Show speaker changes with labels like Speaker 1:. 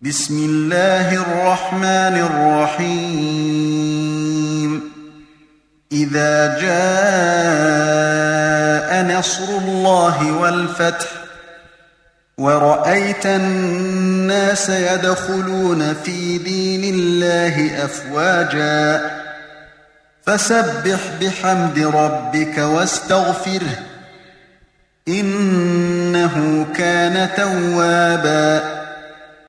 Speaker 1: بسم الله الرحمن الرحيم إذا جاء نصر الله والفتح ورأيت الناس يدخلون في دين الله أفواجا فسبح بحمد ربك واستغفره إنه كان توابا